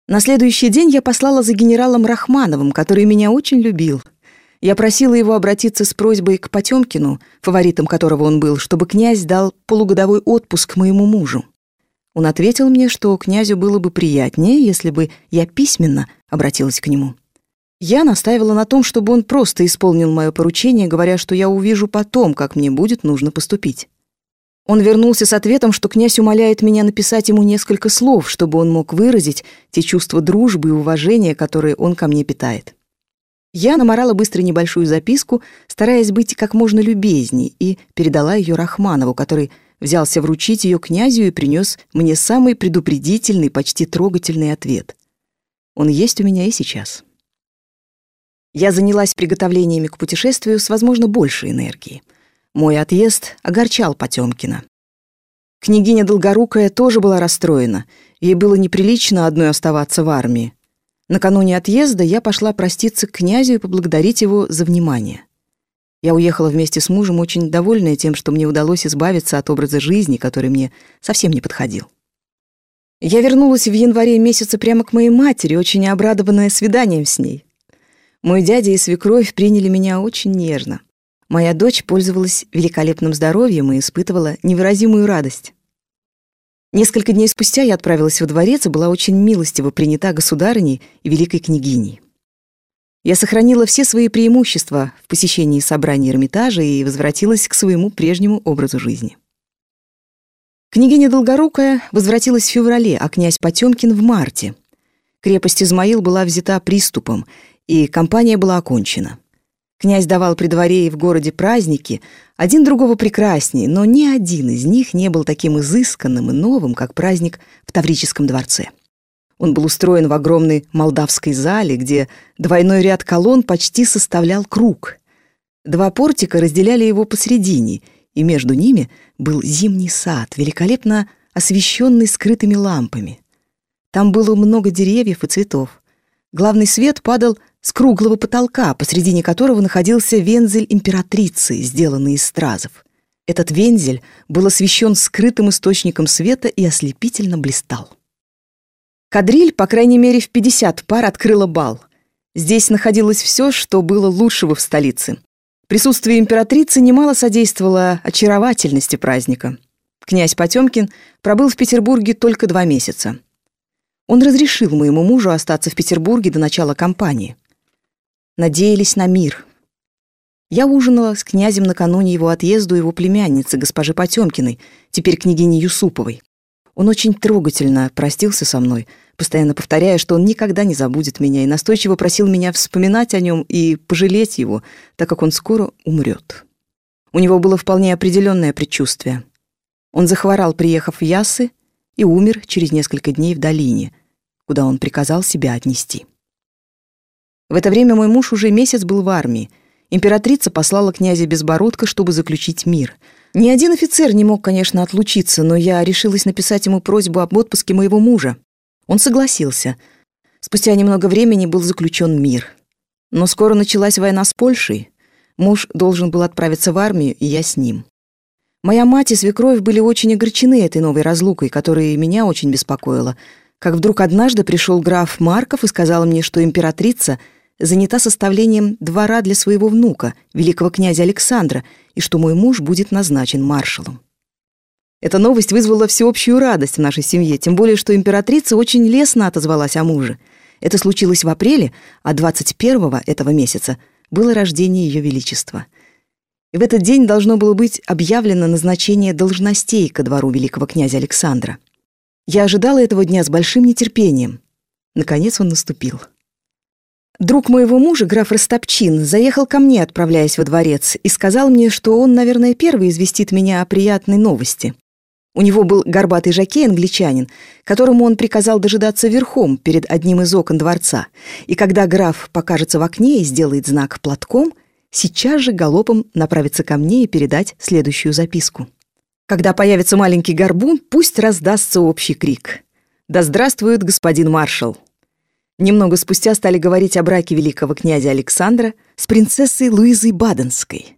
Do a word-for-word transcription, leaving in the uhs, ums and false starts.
На следующий день я послала за генералом Рахмановым, который меня очень любил. Я просила его обратиться с просьбой к Потёмкину, фаворитом которого он был, чтобы князь дал полугодовой отпуск моему мужу. Он ответил мне, что князю было бы приятнее, если бы я письменно обратилась к нему. Я настаивала на том, чтобы он просто исполнил мое поручение, говоря, что я увижу потом, как мне будет нужно поступить. Он вернулся с ответом, что князь умоляет меня написать ему несколько слов, чтобы он мог выразить те чувства дружбы и уважения, которые он ко мне питает. Я наморала быстро небольшую записку, стараясь быть как можно любезней, и передала ее Рахманову, который взялся вручить ее князю и принес мне самый предупредительный, почти трогательный ответ. Он есть у меня и сейчас. Я занялась приготовлениями к путешествию с, возможно, большей энергией. Мой отъезд огорчал Потёмкина. Княгиня Долгорукая тоже была расстроена. Ей было неприлично одной оставаться в армии. Накануне отъезда я пошла проститься к князю и поблагодарить его за внимание. Я уехала вместе с мужем, очень довольная тем, что мне удалось избавиться от образа жизни, который мне совсем не подходил. Я вернулась в январе месяце прямо к моей матери, очень обрадованная свиданием с ней. Мой дядя и свекровь приняли меня очень нежно. Моя дочь пользовалась великолепным здоровьем и испытывала невыразимую радость. Несколько дней спустя я отправилась во дворец и была очень милостиво принята государыней и великой княгиней. Я сохранила все свои преимущества в посещении собраний Эрмитажа и возвратилась к своему прежнему образу жизни. Княгиня Долгорукая возвратилась в феврале, а князь Потёмкин в марте. Крепость Измаил была взята приступом, и кампания была окончена. Князь давал при дворе и в городе праздники, один другого прекраснее, но ни один из них не был таким изысканным и новым, как праздник в Таврическом дворце. Он был устроен в огромной молдавской зале, где двойной ряд колонн почти составлял круг. Два портика разделяли его посредине, и между ними был зимний сад, великолепно освещенный скрытыми лампами. Там было много деревьев и цветов. Главный свет падал с круглого потолка, посредине которого находился вензель императрицы, сделанный из стразов. Этот вензель был освещен скрытым источником света и ослепительно блистал. Кадриль, по крайней мере, в пятьдесят пар открыла бал. Здесь находилось все, что было лучшего в столице. Присутствие императрицы немало содействовало очаровательности праздника. Князь Потёмкин пробыл в Петербурге только два месяца. Он разрешил моему мужу остаться в Петербурге до начала кампании. Надеялись на мир. Я ужинала с князем накануне его отъезда у его племянницы, госпожи Потёмкиной, теперь княгини Юсуповой. Он очень трогательно простился со мной, постоянно повторяя, что он никогда не забудет меня, и настойчиво просил меня вспоминать о нем и пожалеть его, так как он скоро умрет. У него было вполне определенное предчувствие. Он захворал, приехав в Яссы, и умер через несколько дней в долине, куда он приказал себя отнести. В это время мой муж уже месяц был в армии. Императрица послала князя Безбородко, чтобы заключить мир. Ни один офицер не мог, конечно, отлучиться, но я решилась написать ему просьбу об отпуске моего мужа. Он согласился. Спустя немного времени был заключен мир. Но скоро началась война с Польшей. Муж должен был отправиться в армию, и я с ним. Моя мать и свекровь были очень огорчены этой новой разлукой, которая меня очень беспокоила. Как вдруг однажды пришел граф Марков и сказал мне, что императрица занята составлением двора для своего внука, великого князя Александра, и что мой муж будет назначен маршалом. Эта новость вызвала всеобщую радость в нашей семье, тем более что императрица очень лестно отозвалась о муже. Это случилось в апреле, а двадцать первого этого месяца было рождение Ее Величества. И в этот день должно было быть объявлено назначение должностей ко двору великого князя Александра. Я ожидала этого дня с большим нетерпением. Наконец он наступил. Друг моего мужа, граф Растопчин, заехал ко мне, отправляясь во дворец, и сказал мне, что он, наверное, первый известит меня о приятной новости. У него был горбатый жокей, англичанин, которому он приказал дожидаться верхом перед одним из окон дворца, и когда граф покажется в окне и сделает знак платком, сейчас же галопом направиться ко мне и передать следующую записку. Когда появится маленький горбун, пусть раздастся общий крик: «Да здравствует господин маршал!» Немного спустя стали говорить о браке великого князя Александра с принцессой Луизой Баденской.